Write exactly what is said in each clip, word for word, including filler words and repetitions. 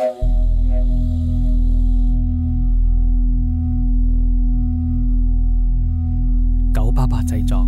九八八製作。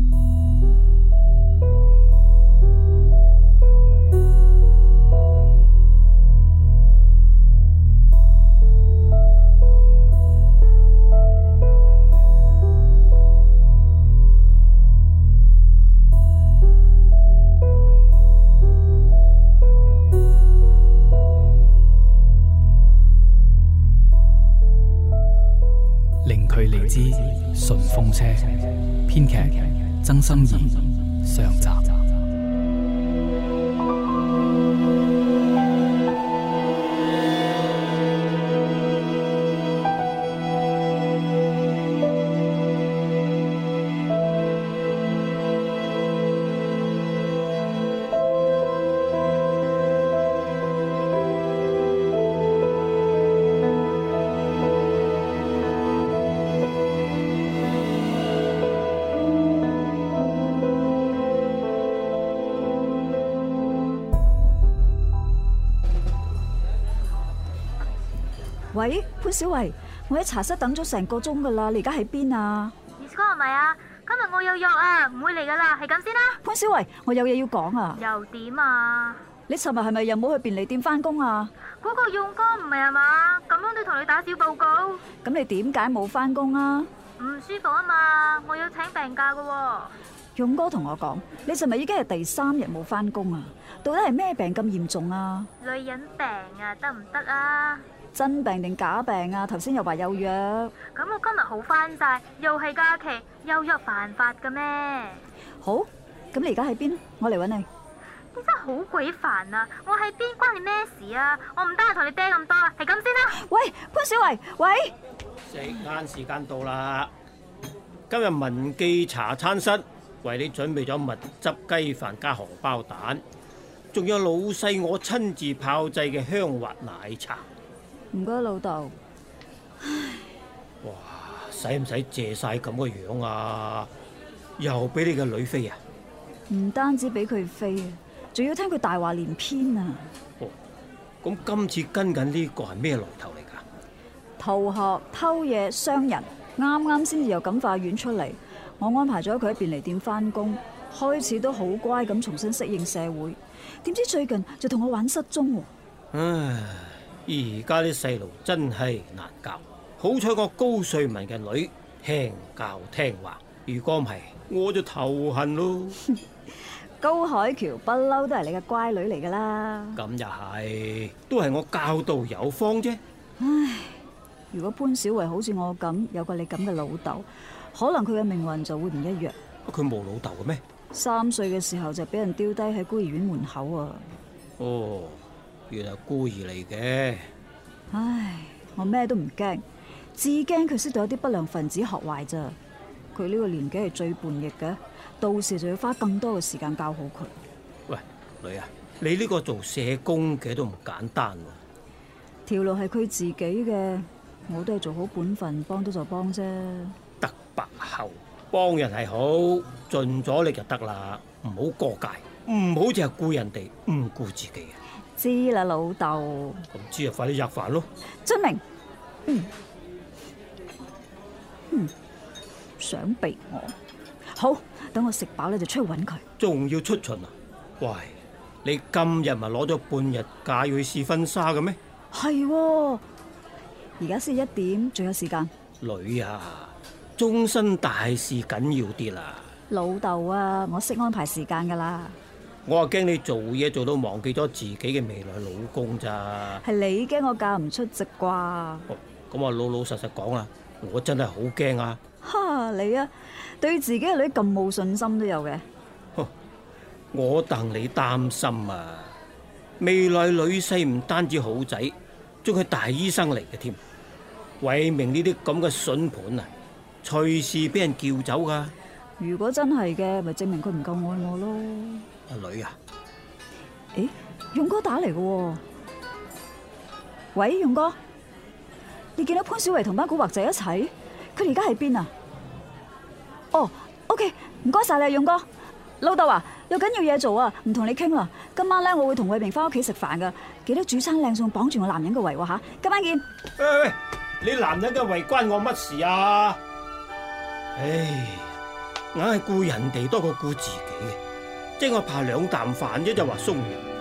零距離之順風車，編劇曾心怡，上集。 喂，潘小維，我喺茶室等咗成個鐘噶啦，你而家喺邊啊？ 二哥係咪啊？今日我有約啊，唔會嚟噶啦，係咁先啦。 潘小維，我有嘢要講啊。 又點啊？ 你尋日係咪又冇去便利店翻工啊？ 嗰個勇哥唔係啊嘛，咁樣都同你打小報告。 咁你點解冇翻工啊？ 唔舒服啊嘛，我要請病假噶。 勇哥同我講，你尋日已經係第三日冇翻工啊？到底係咩病咁嚴重啊？ 女人病啊，得唔得啊？ 真病定假病啊？頭先又話有約。 咁我今日好翻晒，又係假期，又約犯法嘅咩？ 好，咁你而家喺邊？我嚟搵你。 你真係好鬼煩啊！我喺邊關你咩事啊？我唔得閒同你嗲咁多啦，係咁先啦。 喂，潘小維，喂。 食晏時間到啦！今日文記茶餐室為你準備咗蜜汁雞飯加荷包蛋，仲有老細我親自炮製嘅香滑奶茶。 唔該，老豆。唉， 哇，使唔使謝晒咁個樣啊？又俾你個女飛啊？ 唔單止俾佢飛啊，仲要聽佢大話連篇啊！ 哦，咁今次跟緊呢個係咩來頭嚟噶？ 逃學、偷嘢、傷人，啱啱先至由感化院出嚟，我安排咗佢喺便利店翻工，開始都好乖咁重新適應社會，點知最近就同我玩失蹤喎。 唉。而家啲細路真係難教，好彩我高瑞文嘅女聽教聽話，如果唔係我就頭痕咯。 高海橋不嬲都係你嘅乖女嚟噶啦。 咁又係，都係我教導有方啫。 唉，如果潘小維好似我咁有個你咁嘅老豆，可能佢嘅命運就會唔一樣。 佢冇老豆嘅咩？ 三歲嘅時候就俾人丟低喺孤兒院門口啊。 哦。原來孤兒嚟嘅。 唉，我咩都唔驚，至驚佢識到有啲不良分子學壞咋。佢呢個年紀係最叛逆嘅，到時就要花更多嘅時間教好佢。 喂，女啊，你呢個做社工嘅都唔簡單喎。 條路係佢自己嘅，我都係做好本分，幫到就幫啫。 得白後幫人係好，盡咗力就得啦，唔好過界，唔好淨係顧人哋，唔顧自己。 知啦，老豆。 咁知就快啲吔飯咯。 遵明。嗯。嗯。想避我？好，等我食飽咧就出去揾佢。 仲要出巡啊？喂，你今日咪攞咗半日假要去試婚紗嘅咩？ 係喎，而家先一點，仲有時間。 女啊，終身大事緊要啲啦。 老豆啊，我識安排時間噶啦。 我話驚你做嘢做到忘記咗自己嘅未來老公咋？ 係你驚我嫁唔出席啩？ 哦，咁我老老實實講啊，我真係好驚啊！ 哈，你啊，對自己嘅女咁冇信心都有嘅。 我戥你擔心啊！未來女婿唔單止好仔，仲係大醫生嚟嘅添。偉明呢啲咁嘅筍盤啊，隨時俾人叫走噶。 如果真係嘅，咪證明佢唔夠愛我咯。 阿女啊， 誒，勇哥打嚟嘅。喂，勇哥，你見到潘小維同班古惑仔一齊？佢哋而家喺邊啊？哦 ，OK， 唔該晒你，勇哥。老豆啊，有緊要嘢做啊，唔同你傾啦。今晚咧，我會同偉明翻屋企食飯噶， 記得煮餐靚餸綁住我男人嘅胃喎吓，今晚見。 喂喂，你男人嘅胃關我乜事啊？唉，硬係顧人哋多過顧自己嘅，即係我怕兩啖飯啫就話鬆人。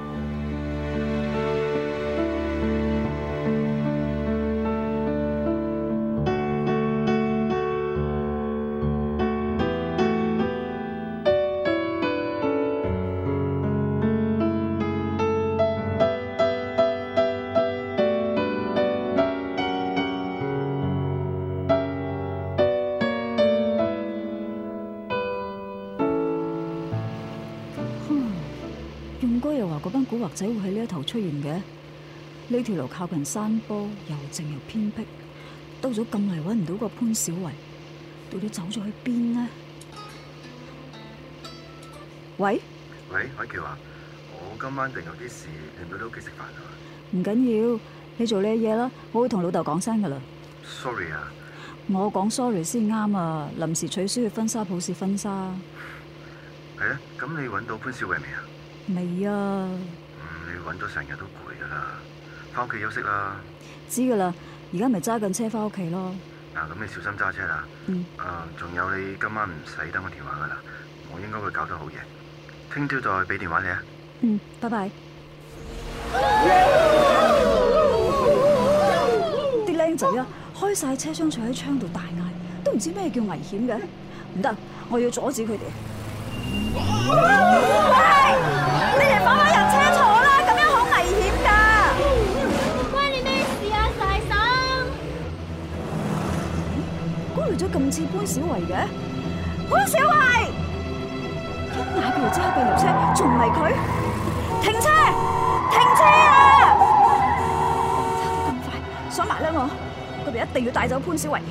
勇哥又話嗰班古惑仔會喺呢一頭出現嘅，呢條路靠近山坡，又靜又偏僻，兜咗咁嚟揾唔到個潘小維，到底走咗去邊呢？喂喂，海橋啊，我今晚定有啲事，你唔到你屋企食飯啊？ 唔緊要，你做呢嘢啦，我會同老豆講聲噶啦。 Sorry 啊， 我講 sorry 先啱啊，臨時取消去婚紗鋪試婚紗。 係啊，咁你揾到潘小維未啊？ 未啊。 嗯，你揾咗成日都攰噶啦，翻屋企休息啦。 知噶啦，而家咪揸緊車翻屋企咯。 嗱，咁你小心揸車啦。 嗯。 誒，仲有你今晚唔使等我電話噶啦，我應該會搞得好夜。聽朝再俾電話你啊。 嗯，拜拜。啲僆仔啊，開晒車窗坐喺窗度大嗌，都唔知咩叫危險嘅。唔得，我要阻止佢哋。喂，你哋放開人車坐啦，咁樣好危險㗎。 關你咩事啊，大嬸？ 嗰女仔咁似潘小維嘅，潘小維！一嗌佢就即刻避入車，仲唔係佢？停車！停車啊！揸得咁快，上埋啦我，嗰邊一定要帶走潘小維。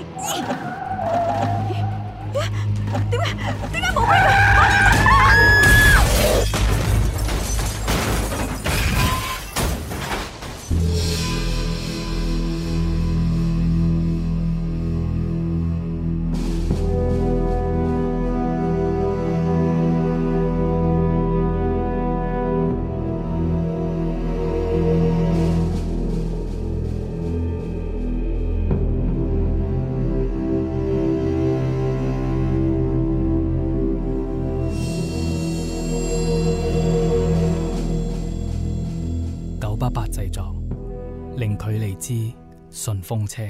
點解？點解冇俾佢？ 九八八製作，零距離之順風車。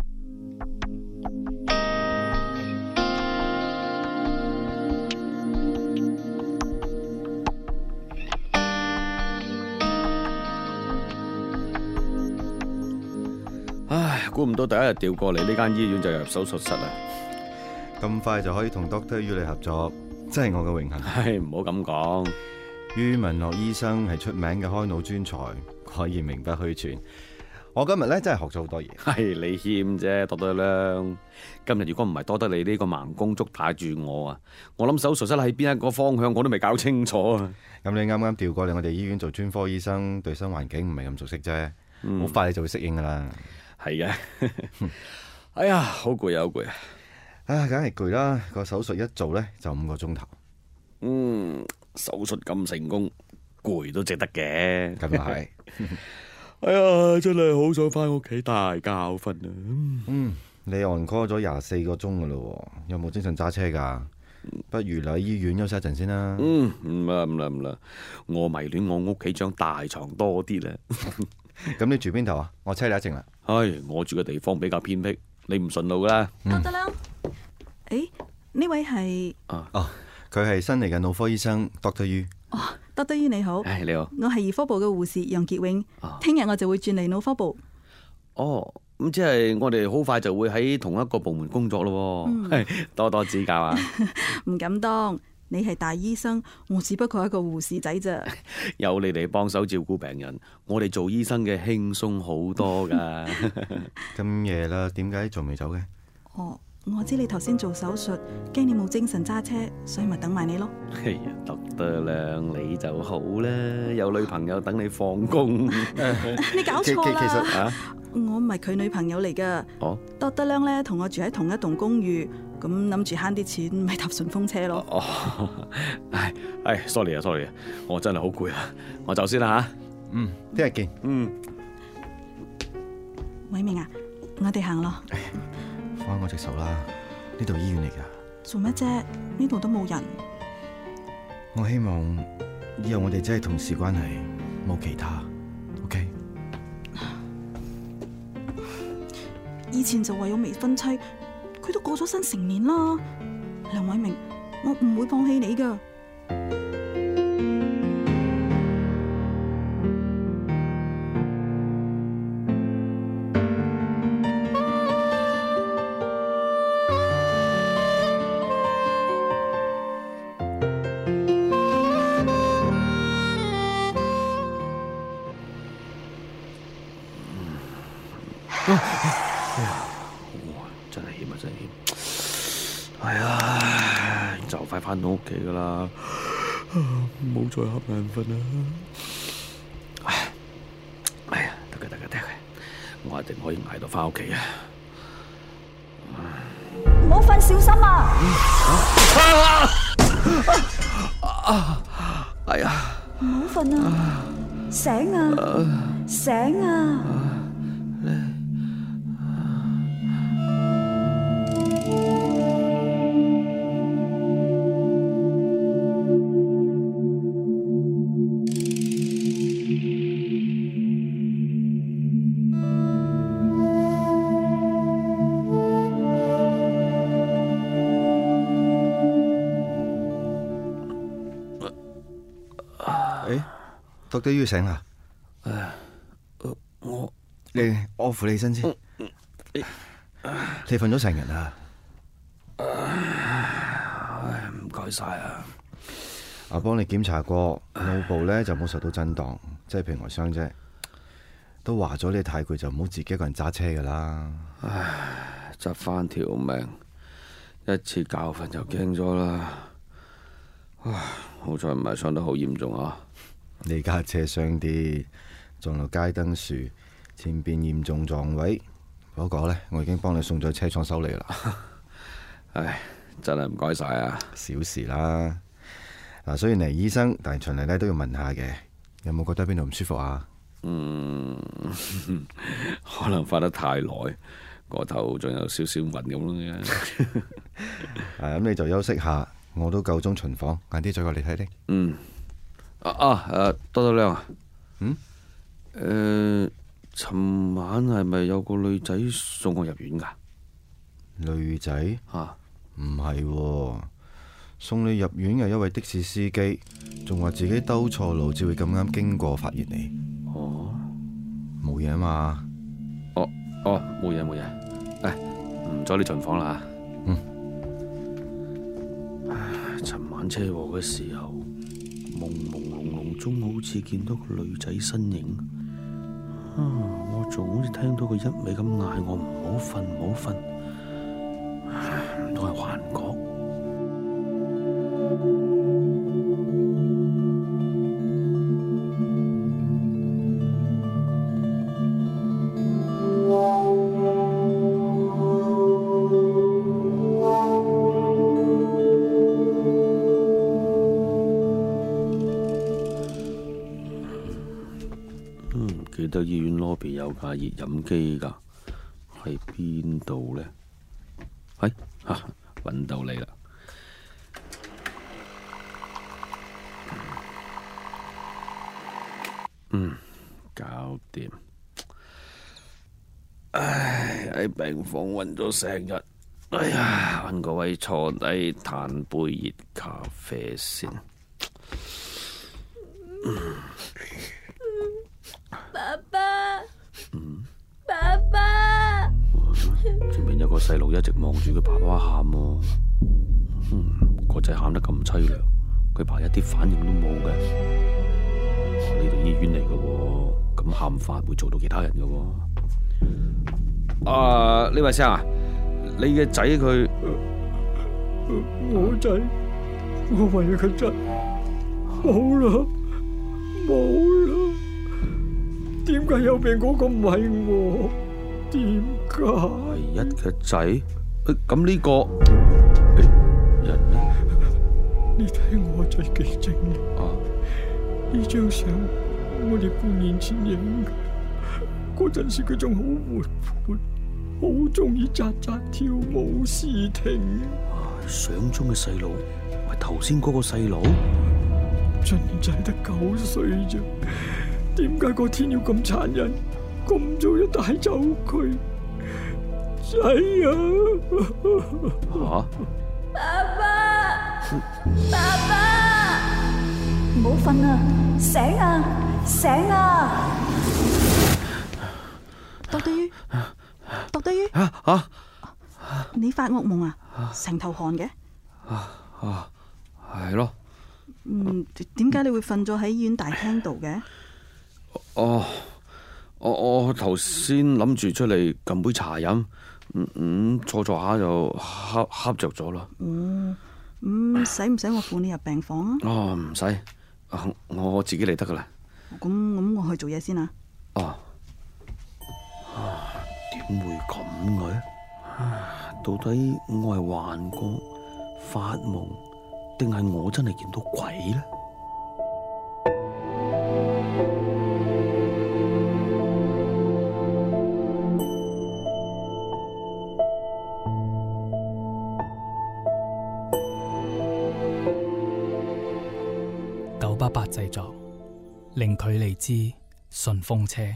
唉，估唔到第一日調過嚟呢間醫院就入手術室啦！ 咁快就可以同 Doctor Yu 你合作，真係我嘅榮幸。 唉，唔好咁講。 于文樂醫生係出名嘅開腦專才，可以名不虛傳。我今日咧真係學咗好多嘢。 係你謙啫，多得亮。今日如果唔係多得你呢個盲公竹帶住我啊，我諗手術室喺邊一個方向我都未搞清楚啊。 咁你啱啱調過嚟我哋醫院做專科醫生，對新環境唔係咁熟悉啫，好、嗯、快你就會適應噶啦。 係嘅。哎呀，好攰啊，好攰啊！ 啊，梗係攰啦。個手術一做咧就五個鐘頭。 嗯。手術咁成功，攰都值得嘅。 咁又係。 哎呀，真係好想翻屋企大覺瞓啊！ 嗯，你 on call 咗廿四個鐘噶咯，有冇精神揸車噶？不如嚟醫院休息一陣先啦。 嗯，唔啦唔啦唔啦，我迷戀我屋企張大床多啲啦。 咁你住邊頭啊？我車你一程啦。 唉，我住嘅地方比較偏僻，你唔順路噶啦。 得得啦。誒，呢位係啊哦。佢係新嚟嘅腦科醫生 Doctor Yu。 哦，Doctor Yu你好。 唉，你好。 我係兒科部嘅護士楊傑永。聽日我就會轉嚟腦科部。 哦，咁即係我哋好快就會喺同一個部門工作咯。嗯、多多指教啊。 唔敢當，你係大醫生，我只不過係一個護士仔咋。 有你哋幫手照顧病人，我哋做醫生嘅輕鬆好多噶。 咁夜啦，點解仲未走嘅？ 哦。我知你頭先做手術，驚你冇精神揸車，所以咪等埋你咯。 哎呀，得得啦，你就好啦，有女朋友等你放工。 你搞錯啦！ 其實啊， 我唔係佢女朋友嚟噶。 哦， 得得亮咧，同我住喺同一棟公寓，咁諗住慳啲錢，咪搭順風車咯。 哦，唉唉，sorry 啊，sorry 啊，我真係好攰啊，我走先啦吓。 嗯，聽日見。 嗯， 偉明啊，我哋行咯。 放我隻手啦，呢度醫院嚟噶。 做乜啫？呢度都冇人。 我希望以後我哋只係同事關係，冇其他。OK。 以前就話有未婚妻，佢都過咗身成年啦。梁偉明，我唔會放棄你噶。 真係險啊！真係險。係啊，就快翻到屋企噶啦，唔好再瞌眼瞓啦。唉，哎呀，得嘅得嘅得嘅，我一定可以捱到翻屋企啊！ 唔好瞓，小心啊！ 哎呀， 唔好瞓啊！醒啊！醒啊！ 覺得要醒啦， 我你我扶你身先。你瞓咗成日啦， 唉，唔該晒啊！ 我幫你檢查過，腦部咧就冇受到震盪，即係皮外傷啫。都話咗你太攰就唔好自己一個人揸車噶啦。 唉，執翻條命，一次教訓就驚咗啦。唉，好彩唔係傷得好嚴重啊！ 你架車傷啲，撞落街燈樹，前邊嚴重撞毀。嗰個呢，我已經幫你送咗車廠修理啦。 唉，真係唔該晒啊！ 小事啦。嗱，雖然你係醫生，但係循例咧都要問下嘅，有冇覺得邊度唔舒服啊？ 嗯，可能瞓得太耐，個頭仲有少少暈咁咯。 咁你就休息下，我都夠鐘巡房，晏啲再過嚟睇你。嗯。 啊啊誒，多多亮啊。 嗯。 誒、呃，尋晚係咪有個女仔送我入院噶？ 女仔？ 吓， 唔係，送你入院嘅一位的士司機，仲話自己兜錯路，只會咁啱經過發現你。 哦， 冇嘢啊嘛。 哦哦，冇嘢冇嘢。誒，唔阻你進房啦。 嗯。 唉，尋晚車禍嘅時候，朦朦朧朧中好似見到個女仔身影。啊，我仲好似聽到佢一味咁嗌我唔好瞓唔好瞓，唔通係幻覺？記得醫院 lobby 有架熱飲機噶，喺邊度呢？係吓，搵到你啦！嗯，搞掂。唉，喺病房暈咗成日，哎呀，搵個位坐低嘆杯熱咖啡先。嗯爸爸， 嗯， 爸爸， 前面有個細路一直望住佢爸爸喊喎，嗯，個仔喊得咁淒涼，佢爸一啲反應都冇嘅。呢度醫院嚟嘅，咁喊法會做到其他人嘅。啊，呢位先生啊，你嘅仔佢， 我仔，我為咗佢仔，冇啦，冇啦。點解有病嗰個唔係我？點解？ 唯一嘅仔，咁呢個人呢？ 你睇我仔幾精靈啊！呢張相我哋半年前影嗰陣時，佢仲好活潑，好中意扎扎跳舞時停。相中嘅細佬係頭先嗰個細佬，俊仔得九歲啫，點解個天要咁殘忍，咁早就帶走佢？仔啊！吓！ 爸爸，爸爸， 唔好瞓啊！醒啊！醒啊！ 獨地魚，獨地魚， 啊啊！ 你發惡夢啊？成頭汗嘅。 啊啊，係咯。 嗯，點解你會瞓咗喺醫院大廳度嘅？ 哦，我我頭先諗住出嚟撳杯茶飲，嗯嗯，坐坐下就瞌瞌着咗啦。 哦，咁使唔使我扶你入病房啊？ 哦，唔使，我自己嚟得噶啦。 咁咁，我去做嘢先啊。 哦，點會咁嘅？到底我係幻覺、發夢，定係我真係見到鬼呢？ 九八八製作，零距離之順風車。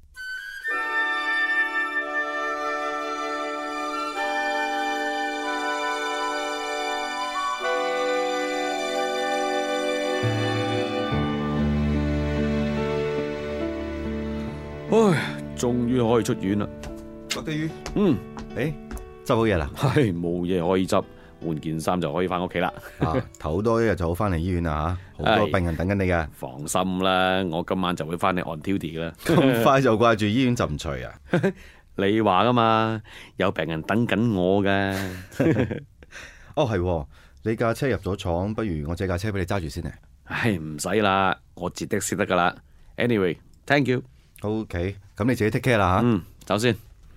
唉，終於可以出院啦！ 獨地魚， 嗯， 誒，執好嘢啦？ 係冇嘢可以執，換件衫就可以翻屋企啦。 啊，唞多一日就好翻嚟醫院啦吓，好多病人等緊你嘅。 放心啦，我今晚就會翻嚟 on duty 噶啦。 咁快就掛住醫院浸除啊？ 你話噶嘛，有病人等緊我噶。 哦，係，你架車入咗廠，不如我借架車俾你揸住先啊。 唉，唔使啦，我截的士得噶啦。Anyway，thank you。 OK，咁你自己 take care 啦吓。 嗯，走先。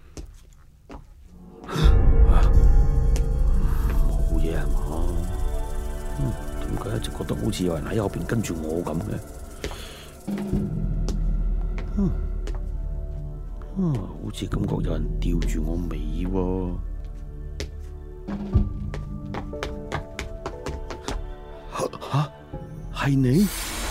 冇嘢係嘛？嗯，點解一直覺得好似有人喺後邊跟住我咁嘅？嗯，啊，好似感覺有人吊住我尾喎。吓，係你？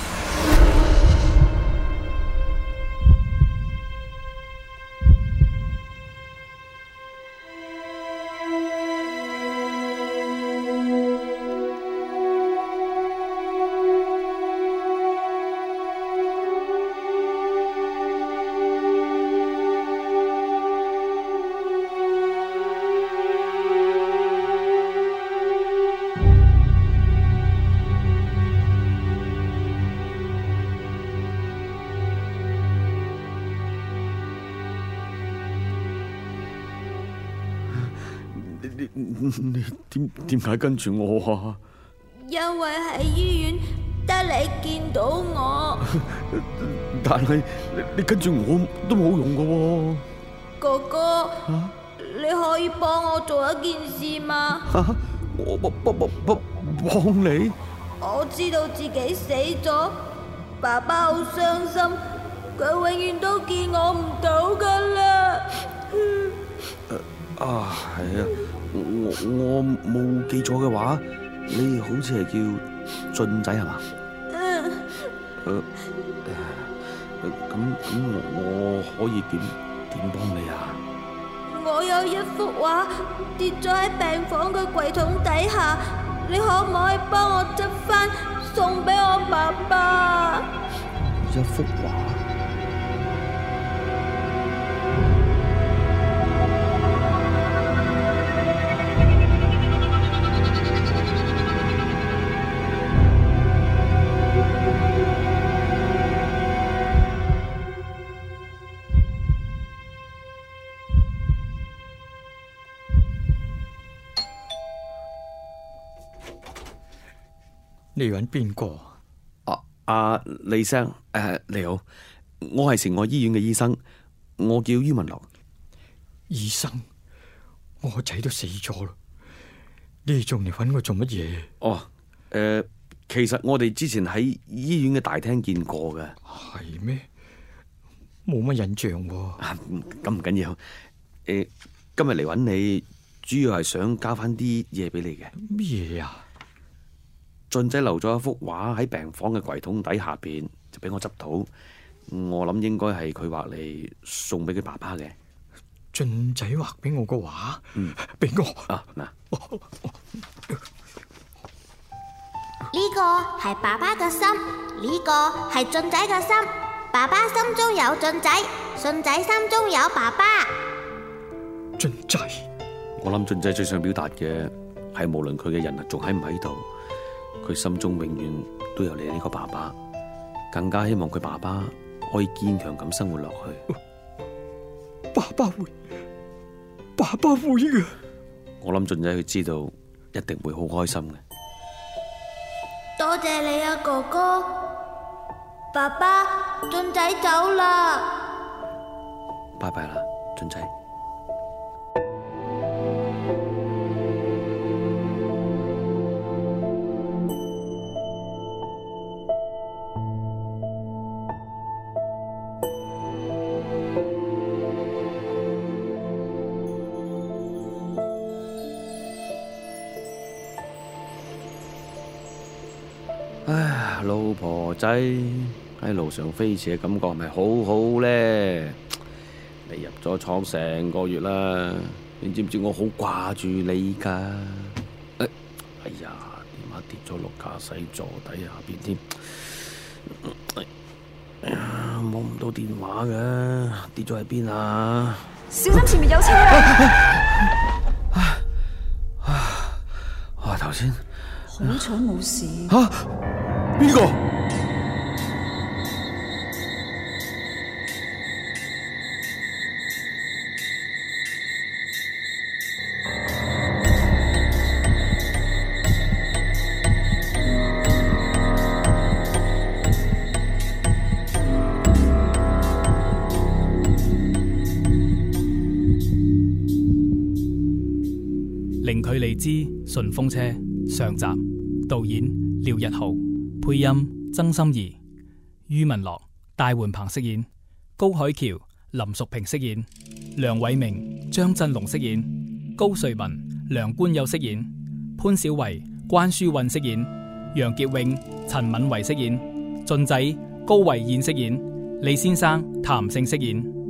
你點點解跟住我啊？ 因為喺醫院得你見到我。 但係你你跟住我都冇用噶喎。 哥哥，啊、你可以幫我做一件事嗎？ 啊、我幫幫幫幫幫你？ 我知道自己死咗，爸爸好傷心，佢永遠都見我唔到噶啦。 啊，係啊。我我冇記錯嘅話，你好似係叫俊仔係嘛？嗯。誒誒，咁咁我我可以點點幫你啊？ 我有一幅畫跌咗喺病房嘅櫃桶底下，你可唔可以幫我執翻送俾我爸爸？ 一幅畫。 你揾邊個？ 啊啊，李生，誒、呃，你好，我係城外醫院嘅醫生，我叫于文樂。 醫生，我個仔都死咗啦，你仲嚟揾我做乜嘢？ 哦，誒、呃， 其實我哋之前喺醫院嘅大廳見過嘅。 係咩？冇乜印象喎。 啊，咁唔緊要。誒，今日嚟揾你，主要係想交翻啲嘢俾你嘅。 咩嘢啊？ 俊仔留咗一幅畫喺病房嘅櫃桶底下邊，就俾我執到。我諗應該係佢畫嚟送俾佢爸爸嘅。 俊仔畫俾我個畫， 嗯， 俾我啊嗱。 呢個係爸爸嘅心，呢個係俊仔嘅心。爸爸心中有俊仔，俊仔心中有爸爸。 俊仔， 我諗俊仔最想表達嘅係，無論佢嘅人仲喺唔喺度，佢心中永遠都有你呢個爸爸。更加希望佢爸爸可以堅強咁生活落去。 爸爸會，爸爸會嘅。 我諗俊仔佢知道一定會好開心嘅。 多謝你啊，哥哥。爸爸，俊仔走啦。 拜拜啦，俊仔。唉，老婆仔喺路上飛馳嘅感覺係咪好好咧？你入咗廠成個月啦，你知唔知我好掛住你噶？哎，哎呀，電話跌咗落駕駛座底下邊添。哎呀，摸唔到電話嘅，跌咗喺邊啊？ 小心前面有車啊！ 啊，頭先好彩冇事。 吓，邊個？ 零距離之順風車上集，導演廖日豪，配音曾心怡，于文樂、戴煥鵬飾演，高海橋、林淑萍飾演，梁偉明、張振龍飾演，高瑞文、梁冠佑飾演，潘小維、關書韻飾演，楊潔穎、陳敏維飾演，俊仔、高維燕飾演，李先生、譚勝飾演。